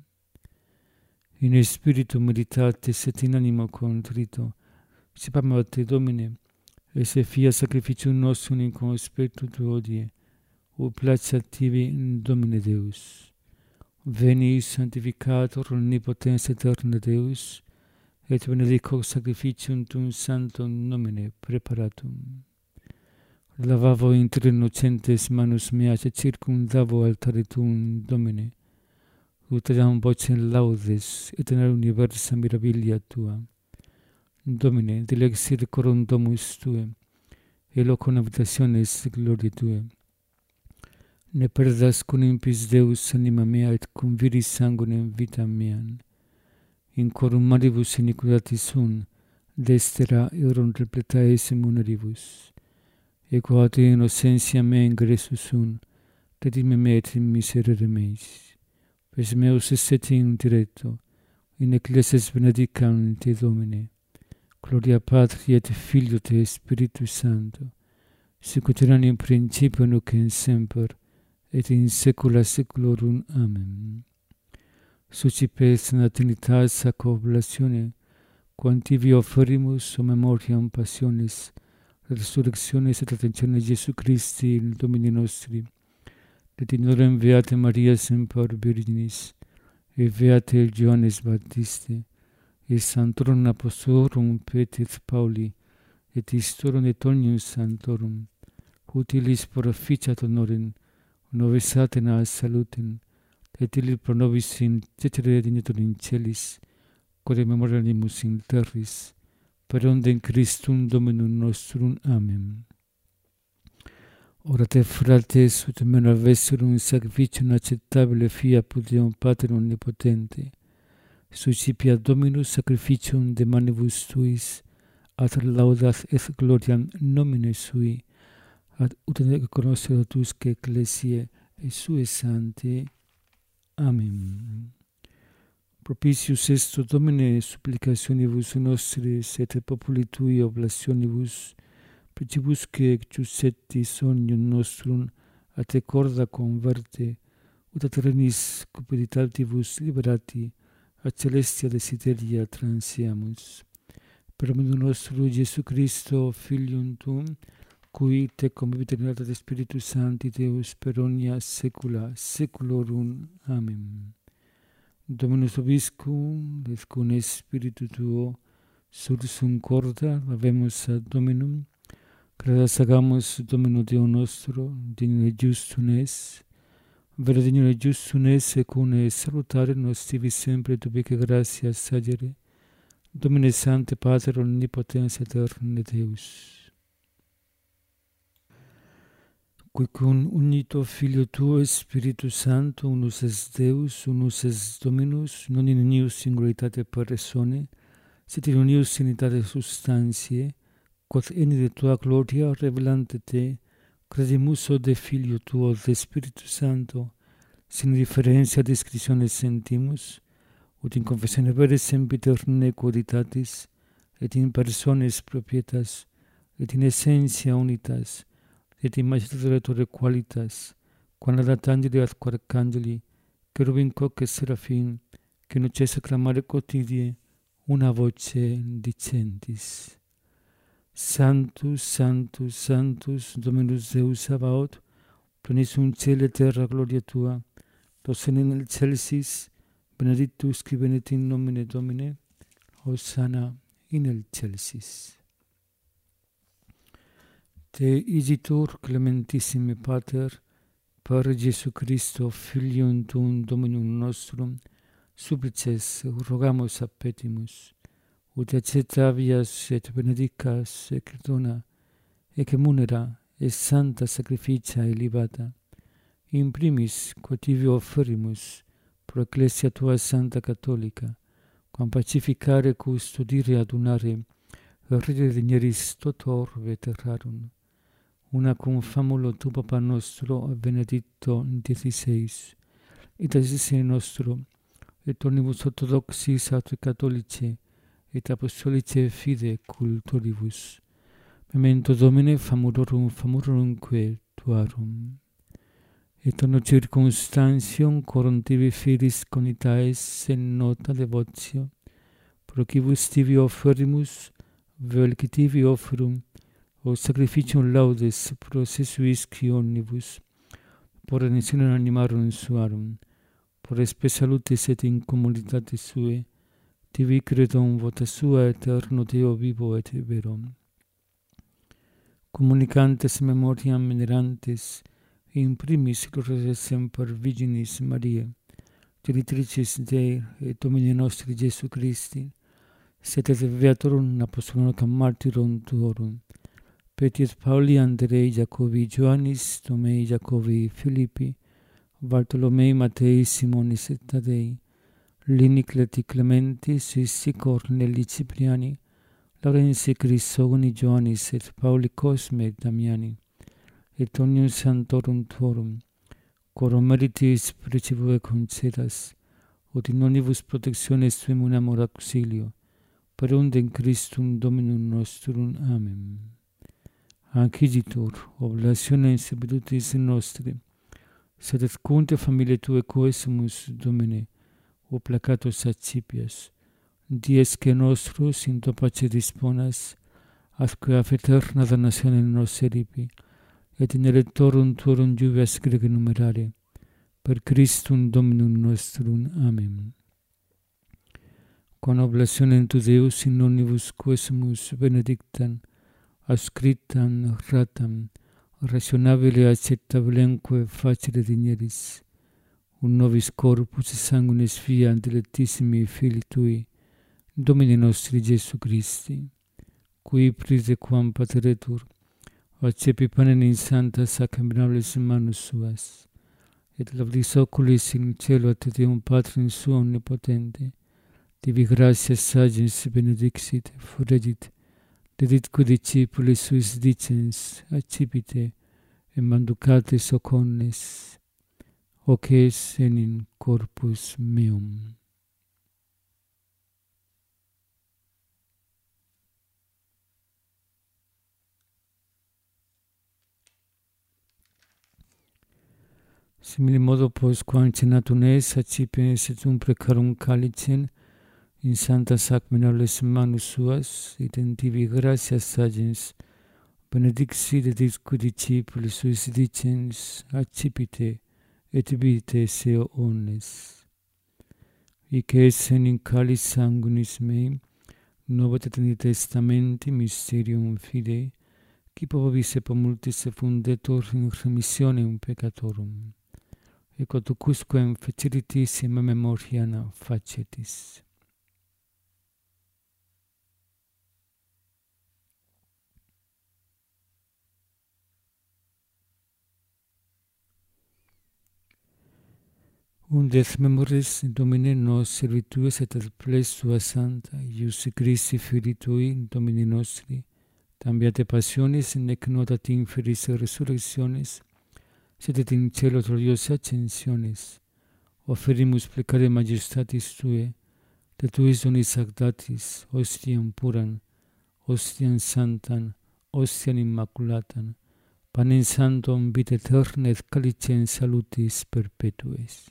In spiritu meditatis et in animo contrito, sipam te Domine, esse fia sacrificium nostrum in conspectu Tuo die, ut placeat tibi Domine Deus. Veni sanctificator omnipotens aeterna Deus, et benedico sacrificium Tuum sanctum nomine preparatum. Lavavo inter innocentes manus meas et circumdavo altare Tuum, Domine, ut adam vocem laudes et in universa mirabilia Tua. Domine, dilexir corum domus Tuae, et locum habitationes gloriae Tuae. Ne perdas cum impis Deus anima mea et cum viris sanguinem vitam meam. In corum maribus iniquitatis sunt, destera eorum repleta esse munaribus. E quod in innocentia mea ingressus sunt, redime me et in miserere meis. Pes meus esset in diretto, in ecclesias benedicam te Domine. Gloria Patri et Filio et Spiritus Sancto, sic ut erat in principio nunc et semper, et in saecula saeculorum. Amen. Sucipes Natalitas ac oblatione, quam tibi offerimus o memoriam passionis, resurrectionis et ascensionis Iesu Christi, Domini nostri, et in orem beate Maria semper Virginis, et beate Ioannes Baptiste, et sanctorum apostolorum Petri Pauli, et istorum et omnium sanctorum, utilis proficiat honorem, novisatem a salutem, et illi pro nobis in cetere dignitur in celis, quod memorialimus in terris, per ondem Christum Dominum nostrum. Amen. Ora te, frates, ut mena vesserum sacrificium acceptabile fiapud Deum Pater omnipotente, suscipia Dominus sacrificium de manibus tuis, ad laudas et gloriam nomine sui, ad ut conoscere tusque ecclesiae et sue sancti. Amen. Propitius est Domine supplicationibus nostris et populi Tui oblationibus, principusque exusetis omnium nostrum a te corda converte, ut a terrenis cupiditatibus liberati, a celestia desideria transiamus. Per omnium nostrum Iesu Christo, Filium Tuum, cui te convivit in unitate Spiritus Sancti Deus per omnia saecula saeculorum. Amen. Dominus vobiscum, et cum Spiritu Tuo, sursum corda, lavemus ad Dominum, credas agamus Domino Deo nostro, dignum et justum es, vera dignum et justum es, et cum salutare nos tibi sempre dubique gratias sagere, Domine Sancte Pater omnipotens aeterne Deus. Qui cum unito Filio Tuo Spiritus Sancto, unus es Deus, unus es Dominus, non in unius singularitate persone, sed in unius unitate substantiae, quod eni de Tua gloria revelante Te, credimus o de Filio Tuo de Spiritus Sancto, sin differentia discretionis sentimus, ut in confessione vere sempiterne quoditatis, et in persones propietas, et in essentia unitas, et in majestatis qualitas, quando ad angeli e arcangeli, cherubim e serafim, che non cessa clamare quotidie, una voce dicentis. Sanctus, Sanctus, Sanctus, Dominus Deus Sabaoth, plenissum cielo et terra gloria tua, Dossene in excelsis, benedictus qui venit in nomine Domine, Hosanna in excelsis. Te igitur clementissime Pater, per Jesu Christo, Filium tuum Dominum nostrum, supplices rogamus a petimus, ut accettavias et benedicas et dona, et munera et santa sacrificia elevata, in primis quotivi offerimus pro ecclesia tua santa catholica, quam pacificare, custodire, adunare, redegneris totor veterarum, una cum famulo tu Papa nostro, Benedicto diciseis, et assise nostro, et omnibus orthodoxis et catholici, et apostolici fide cultoribus. Memento Domine famulorum famulorumque tuarum. Et ono circumstantium corontivi filis conitaes in nota devotio, procibus tibi offerimus, velcitivi offerum, o sacrificium laudes processuisci omnibus, por redentionem animarum suarum, por espe salutis et incomoditatis sue, tibi credum vota sua eterno Deo vivo et verum. Communicantes memoriam venerantes, in primis glorias semper Virginis Mariae, genitricis Dei et Domini nostri Jesu Christi, sed et beatorum apostolorum martyrum tuorum, Petri Pauli, Andrei, Jacobi, Ioannis, Tomei, Jacobi, Filippi, Bartolomei, Matei, Simonis et Tadei, Lini, Cleti, Clementi, Sissi, Corneli, Cipriani, Laurensi, Crisogoni, Ioannis et Pauli, Cosme et Damiani, et omnium santorum tuorum, quorum meritis precibue concedas, ut in omnibus protectiones tuum unamur auxilio, per undem Christum Dominum nostrum. Amen. Anciditur, oblationem sebedutis nostri, sed et cunte familiae Tue coesimus, Domine, o placatus accipias, dies que nostros in Tua pace disponas, atque af eterna damnationem nos eripi, et in electorum Tuorum juvias grege numerare, per Christum Dominum nostrum. Amen. Con oblationem Tu Deus in omnibus coesimus benedictam, ascriptam ratam, rationabile acceptablenque facile digneris, un nobis corpus sanguinis via dilectissimi Filii Tui, Domini nostri Jesu Christi, qui pride quam pateretur, accepi panem in santa sacramentales manus suas, et laudis oculis in cielo et Deum Patrum suo omnipotente, tibi gratias sagens benedixit, furegit, deditque discipulis suis dicens, accipite, et manducate soconnes, hoc es enim corpus meum. Simile modo post quam cenatum es, accipiens et um precarum calicem, in santa sacramentales manus suas, et in tibi gratias sagens, benedixi deditque discipulis suis dicens, accipite, et bite seo omnes. Hic es enim calis sanguinis mei, Novo Testamenti mysterium fidei, qui popis et multis fundetur in remissionem peccatorum, et quodusquam feceritis in memoriam facetis. Undes memoris Domine nos servitues et ad ples Sua Santa, Ius Christi Filii Tui, Domini nostri, tambiate passionis, nec notat inferis resurrectionis, sed et in cielo gloriosa ascensionis, offerimus plecare majestatis Tue, de Tuis donis agdatis, ostiam puram, ostiam santam, ostiam immaculatam, panem sanctum vita aeterna et calicem salutis perpetuis.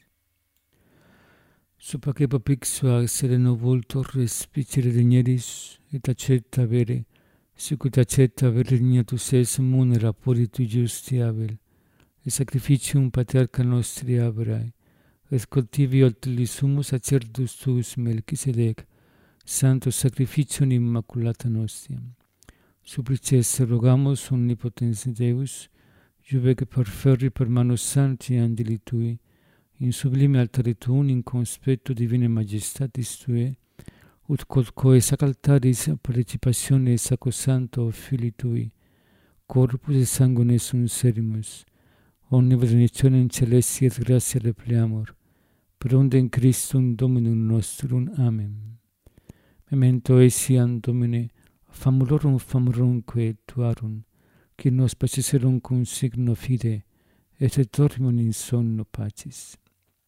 Supaque papixua sereno vultor respicere digneris, et accetta vere, sicut accetta vere dignatus es munera puritu justiavel, et sacrificium paterca nostri aberai, et cultivi oltili sumus sacertus tuus Melchisedec, santos sacrificium immaculata nostiam. Supplices rogamus omnipotens Deus, juvec perferri per manus sancti angeli tui, in sublime altare tuum in conspecto divine majestatis tue, ut quodque sac altaris participatione sacrosancto Filii tui, corpus et sanguine sunt serimus, omne benedictionem celesti et gratia repleamur, per undem Christum Dominum nostrum. Amen. Memento etiam Domine, famulorum famurumque tuarum, qui nos paciserum cum signo fide, et dormim in sonno pacis.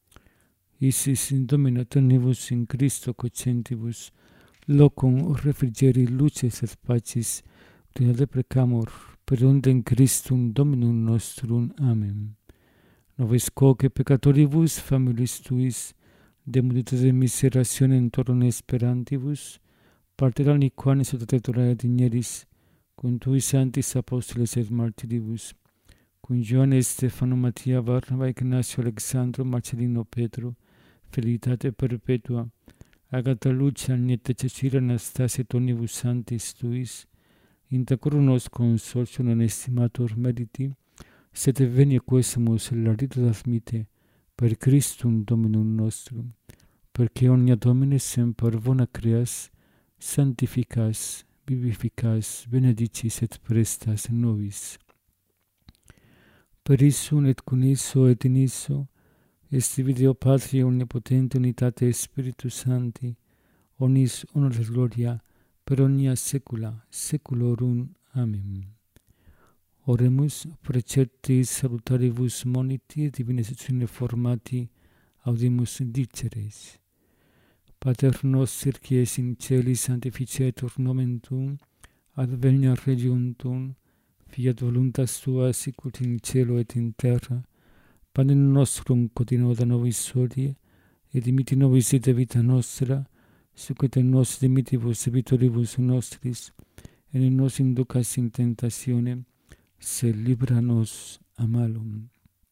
Isis in Domino tenebus in Christo cocentibus, locum refrigeri luces et pacis, ut deprecamur, per undem Christum Dominum nostrum. Amen. Nobis quoque peccatoribus familis tuis, demudite miserationem torum esperantibus, partera liquanis et tectora digneris, cum tui sanctis apostoles et martiribus, cum Ioanne, Stefano, Mattia, Barnaba, Ignacio, Alexandro, Marcellino, Petro, Felicitate perpetua, Agata, Lucia, Agneta, Cecilia, Anastasia, et omnibus sanctis tuis, intercurru nos consortium non estimator meriti, sed venia quesumus larito admite, per Christum Dominum nostrum, perché omnia Domine semper bona creas, sanctificas, vivificas, benedicis et prestas nobis. Per issum et cum isso et in isso, est Deo Patria omnipotente unitate Spiritus Sancti, omnis honor et gloria, per omnia saecula saeculorum. Amen. Oremus preceptis salutaribus moniti et divina sectione formati audimus diceres. Pater noster qui es in celis, sanctificetur nomen tuum, adveniat regnum tuum, fiat voluntas tua sicut in cielo et in terra. Panem nostrum quotidianum da nobis hodie, et dimitti nobis ite vita nostra, sicut et nos dimittivus debitoribus nostris, et ne nos inducas in tentationem, sed libera nos a malum.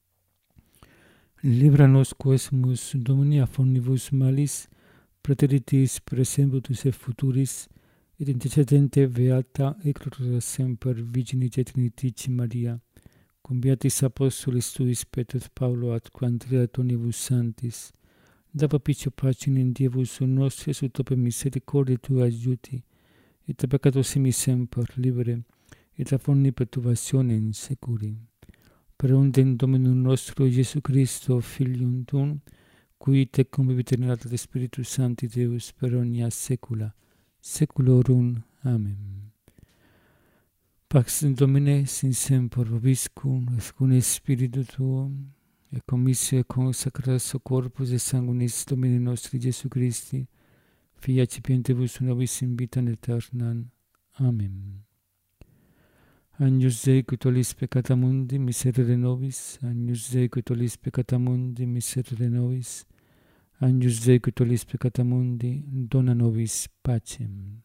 Libera nos quesumus, Domine, a omnibus malis, praeteritis praesemputus et futuris, et intercedente beata et gloriosa semper Virgini Trinitate Maria, cum beatis apostolis tuis Petro et Paulo atque Andrea et omnibus sanctis, da propicio pacem in Dievus nostris ut per misericordia tua aiuti, et a peccatos emis semper libere, et a omni perturbationem securi. Per undem Dominum nostro Iesu Christo, Filium tuum, qui te convivit in unitate de Spiritus Sancti Deus per omnia saecula saeculorum. Amen. Pax Domine sin semper vobiscum, et cum spiritu tuum, et commissio et consecratio corpus et sanguinis Domini nostri Iesu Christi, Fili accipientibus nobis in vitam aeternam. Amen. Agnus Dei qui tollis peccata mundi, miserere nobis. Agnus Dei qui tollis peccata mundi, miserere nobis. Agnus Dei qui tollis peccata mundi, dona nobis pacem.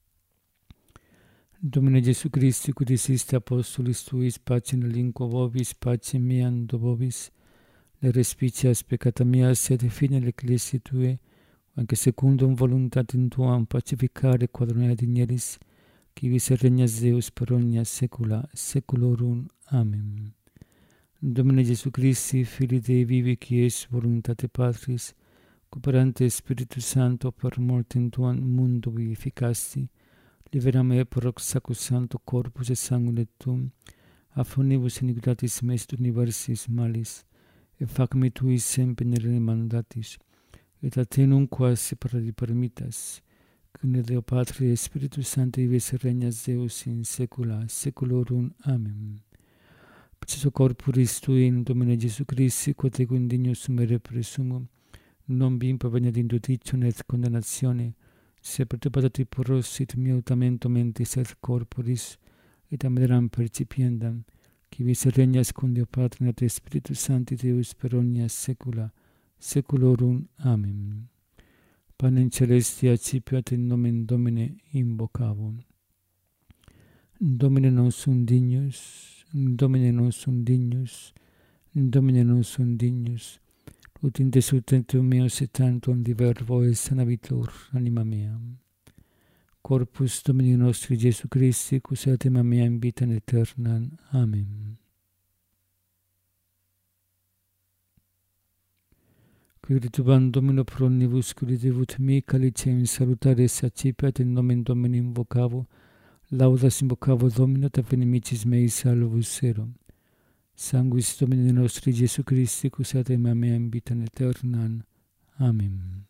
Domine Gesù Christi, qui disiste apostolis tuis, pacem relinquo vobis, pacem meam do vobis, le respicias peccata meas et fine l'ecclesiae tue, anche secundum voluntatem tuam pacificare quadrone digneris, qui vis regnas Deus per omnia saecula saeculorum. Amen. Domine Gesù Christi, Filii Dei vivi, qui es voluntate Patris, cooperante Spiritus Sancto per mortem tuam mundo vivificasti, libera me per sacrosancto corpus et sanguine tuum, a omnibus iniquitatis meis et universis malis, et fac me tui semper nere mandatis, et a te nunc quasi paradi permittas, cum Deo Patria et Spiritus Sancti vives regnas Deus in saecula saeculorum. Amen. Preces corporis tui in Domine Gesù Christi, quod ego indignus sumere presumum, non bim proveniat in judicium et condemnatione, se perturbatat porros et miautamento mentis et corporis, et amaderam percipiendam, qui vis et regnas cum Deo Patri et Spiritus Sancti Deus per omnia saecula saeculorum. Amen. Panem celestia accipiat in nomen Domini invocavum. Domine non sum dignus, Domine non sum dignus, Domine non sum dignus, ut in te sustentum meus et tantum di verbo et sanabitur anima mea. Corpus Domini nostri Jesu Christi, cus anima mea in vita aeterna. Amen. Quiritum Domino pro omnibus credevut me, calicem salutaris accipiat in nomen Domini invocavo, laudas invocavo Domino, et inimicis mei salvus ero. Sanguis Domini nostri Jesu Christi, cus anima mea in vita aeterna. Amen.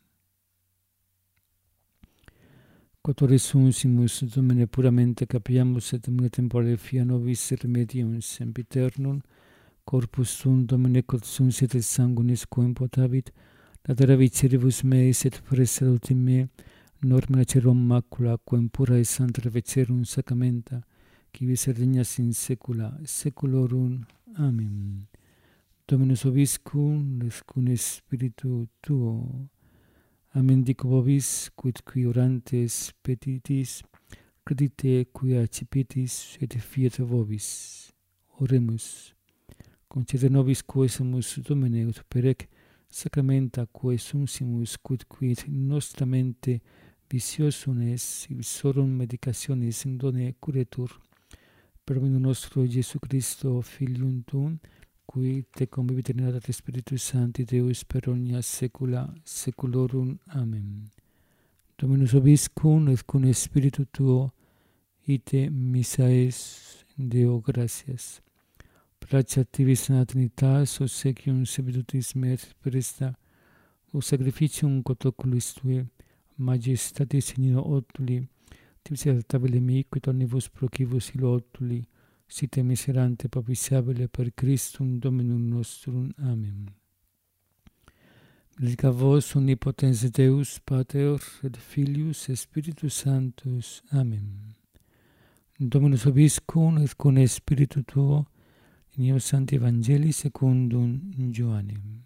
Quotore sunsimus, Domine, puramente capiamus et mune tempore fia nobis remedium sempiternum, corpus tuum, Domine, quod sunsit et sanguinis quem potavit, latera viceribus meis et per salutim me, normina cerum macula, quem pura et santa vecerum sacramenta, qui vis et regnas in saecula saeculorum. Amen. Dominus vobiscum, et cum spiritu tuo. Amen. Dico vobis, quid qui orantes petitis, credite quia accipitis, et fiat vobis. Oremus. Concede nobis quesumus, Domine, ut perec sacramenta quae sunsimus, quid quid nostra mente vitiosum es, visorum medicationis in done curetur, per Domino nostro Jesu Christo, Filium tuum, qui te convivit in unitate Spiritus Sancti Deus per omnia saecula saeculorum. Amen. Dominus vobiscum et cum spiritu tuo, ite missa es, Deo gratias. Placia tivis in Trinitas, obsequium subitutis me et presta, o sacrificium quod oculis tue, majestatis in illo otuli, tivis altabile mi, quid omnibus procibus illo otuli, site miserante propitiabile per Christum Dominum nostrum. Amen. Benedicat vos omnipotens Deus, Pater et Filius et Spiritus Sanctus. Amen. Dominus vobiscum et cum spiritu tuo, in eo Sancti Evangelii secundum Ioannem.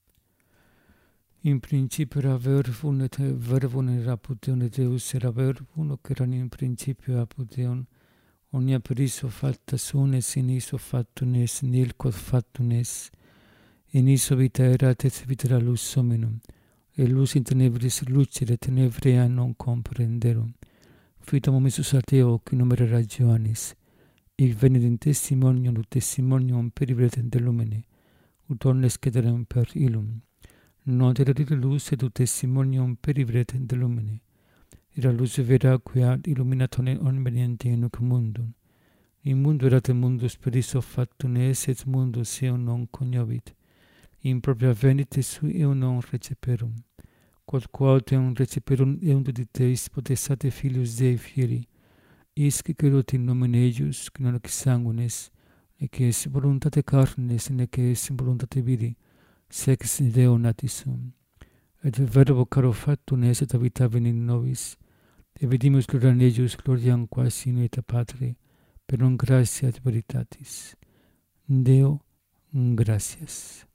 In principio era verbum, et verbum era apud Deum, et Deus era verbum, hoc eran in principio apud Deum. Omnia per iso facta sunt, et in iso factum est, nil quod factum est. In iso vita erat, et vita era lux hominum. Et lux in tenebris lucet, et tenebrea non comprehenderum. Fitum homisus ad Deo, qui nomen era Ioannis. Ic venit in testimonium, ut testimonium peribret de lumine, ut omnes cederam per illum. Non erat ille lux, et ut testimonium peribret de lumine. Era lux vera, quia illuminat omnem veniente in hoc mundum. In mundo erat mundus per iso factum est, et mundus eum non cognovit. In propria venit, et sui eum non receperum. Quod quaut eum receperum, eum duditeis potestate Filius Dei fieri, isque credunt in nomine eius, qui non ex sanguinis, nec es voluntate carnis, nec es voluntate viri, sex Deo natis sum. Et verbo caro factum est, et habitavi in nobis, et vidimus gloriam eius, gloriam quasi in vita Patri, per non gratia et veritatis. Deo, gratias.